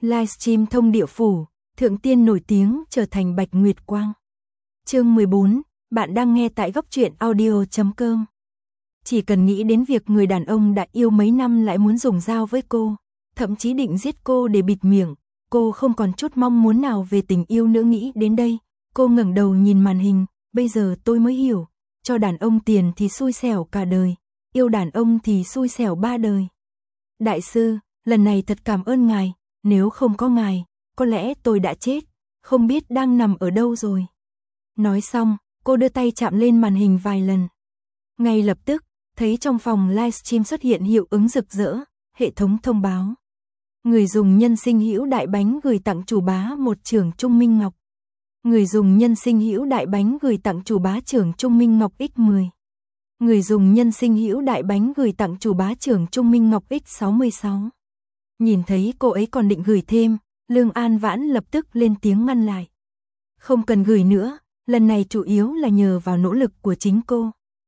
Livestream thông địa phủ, thượng tiên nổi tiếng trở thành Bạch Nguyệt Quang. Chương 14, bạn đang nghe tại góc truyện audio.com. Chỉ cần nghĩ đến việc người đàn ông đã yêu mấy năm lại muốn dùng dao với cô, thậm chí định giết cô để bịt miệng, cô không còn chút mong muốn nào về tình yêu nữa. Nghĩ đến đây, cô ngẩng đầu nhìn màn hình, bây giờ tôi mới hiểu, cho đàn ông tiền thì xui xẻo cả đời, yêu đàn ông thì xui xẻo 3 đời. Đại sư, lần này thật cảm ơn ngài, nếu không có ngài, có lẽ tôi đã chết, không biết đang nằm ở đâu rồi. Nói xong, cô đưa tay chạm lên màn hình vài lần. Ngay lập tức, thấy trong phòng livestream xuất hiện hiệu ứng rực rỡ, hệ thống thông báo. Người dùng nhân sinh hữu đại bánh gửi tặng chủ bá một chưởng Trung Minh Ngọc. Người dùng nhân sinh hữu đại bánh gửi tặng chủ bá chưởng Trung Minh Ngọc X10. Người dùng nhân sinh hữu đại bánh gửi tặng chủ bá chưởng Trung Minh Ngọc X66. Nhìn thấy cô ấy còn định gửi thêm, Lương An Vãn lập tức lên tiếng ngăn lại. Không cần gửi nữa, lần này chủ yếu là nhờ vào nỗ lực của chính cô.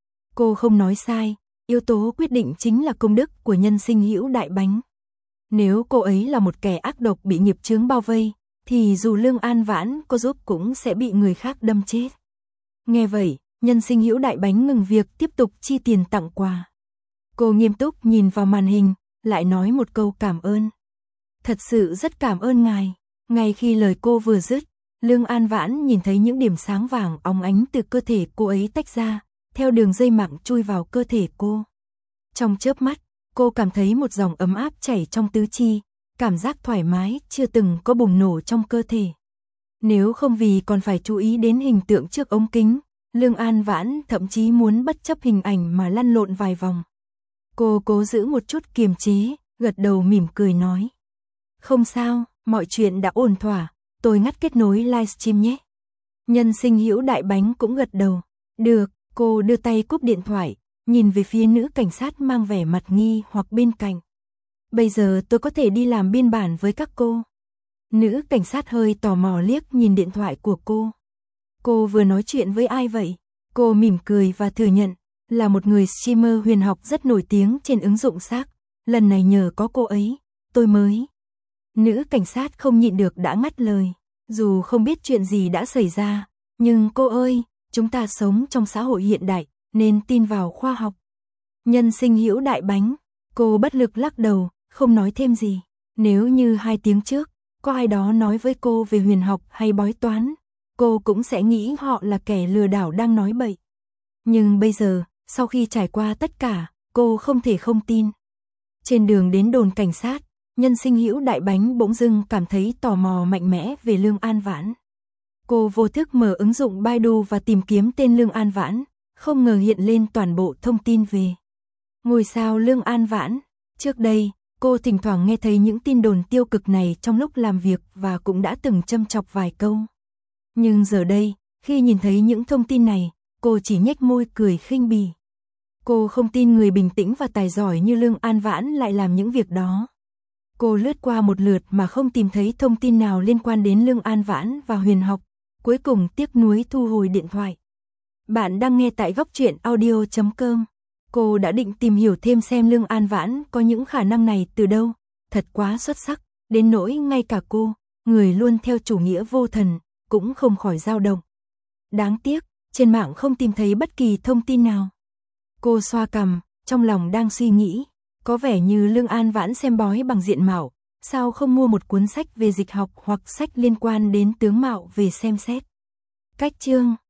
Cô không nói sai, yếu tố quyết định chính là công đức của nhân sinh hữu đại bánh. Nếu cô ấy là một kẻ ác độc bị nghiệp chướng bao vây, thì dù Lương An Vãn có giúp cũng sẽ bị người khác đâm chết. Nghe vậy, nhân sinh hữu đại bánh ngừng việc tiếp tục chi tiền tặng quà. Cô nghiêm túc nhìn vào màn hình, lại nói một câu cảm ơn. Thật sự rất cảm ơn ngài. Ngay khi lời cô vừa dứt, Lương An Vãn nhìn thấy những điểm sáng vàng óng ánh từ cơ thể cô ấy tách ra, theo đường dây mạng chui vào cơ thể cô. Trong chớp mắt, cô cảm thấy một dòng ấm áp chảy trong tứ chi, cảm giác thoải mái chưa từng có bùng nổ trong cơ thể. Nếu không vì còn phải chú ý đến hình tượng trước ống kính, Lương An Vãn thậm chí muốn bất chấp hình ảnh mà lăn lộn vài vòng. Cô cố giữ một chút kiềm chế, gật đầu mỉm cười nói. Không sao, mọi chuyện đã ổn thỏa, tôi ngắt kết nối livestream nhé. Nhân sinh hữu đại bánh cũng gật đầu. Được, cô đưa tay cúp điện thoại, nhìn về phía nữ cảnh sát mang vẻ mặt nghi hoặc bên cạnh. Bây giờ tôi có thể đi làm biên bản với các cô. Nữ cảnh sát hơi tò mò liếc nhìn điện thoại của cô. Cô vừa nói chuyện với ai vậy? Cô mỉm cười và thừa nhận, là một người streamer huyền học rất nổi tiếng trên ứng dụng xác. Lần này nhờ có cô ấy, tôi mới. Nữ cảnh sát không nhịn được đã ngắt lời. Dù không biết chuyện gì đã xảy ra, nhưng cô ơi, chúng ta sống trong xã hội hiện đại, nên tin vào khoa học. Nhân sinh hữu đại bánh, cô bất lực lắc đầu, không nói thêm gì. Nếu như 2 tiếng trước, có ai đó nói với cô về huyền học hay bói toán, cô cũng sẽ nghĩ họ là kẻ lừa đảo đang nói bậy. Nhưng bây giờ, sau khi trải qua tất cả, cô không thể không tin. Trên đường đến đồn cảnh sát, nhân sinh hữu đại bánh bỗng dưng cảm thấy tò mò mạnh mẽ về Lương An Vãn. Cô vô thức mở ứng dụng Baidu và tìm kiếm tên Lương An Vãn, không ngờ hiện lên toàn bộ thông tin về ngôi sao Lương An Vãn. Trước đây, cô thỉnh thoảng nghe thấy những tin đồn tiêu cực này trong lúc làm việc và cũng đã từng châm chọc vài câu. Nhưng giờ đây, khi nhìn thấy những thông tin này, cô chỉ nhếch môi cười khinh bỉ. Cô không tin người bình tĩnh và tài giỏi như Lương An Vãn lại làm những việc đó. Cô lướt qua một lượt mà không tìm thấy thông tin nào liên quan đến Lương An Vãn và huyền học, cuối cùng tiếc nuối thu hồi điện thoại. Bạn đang nghe tại góc truyện audio.com. Cô đã định tìm hiểu thêm xem Lương An Vãn có những khả năng này từ đâu, thật quá xuất sắc, đến nỗi ngay cả cô, người luôn theo chủ nghĩa vô thần, cũng không khỏi dao động. Đáng tiếc, trên mạng không tìm thấy bất kỳ thông tin nào. Cô xoa cằm, trong lòng đang suy nghĩ, có vẻ như Lương An Vãn xem bói bằng diện mạo, sao không mua một cuốn sách về dịch học hoặc sách liên quan đến tướng mạo về xem xét. Cách chương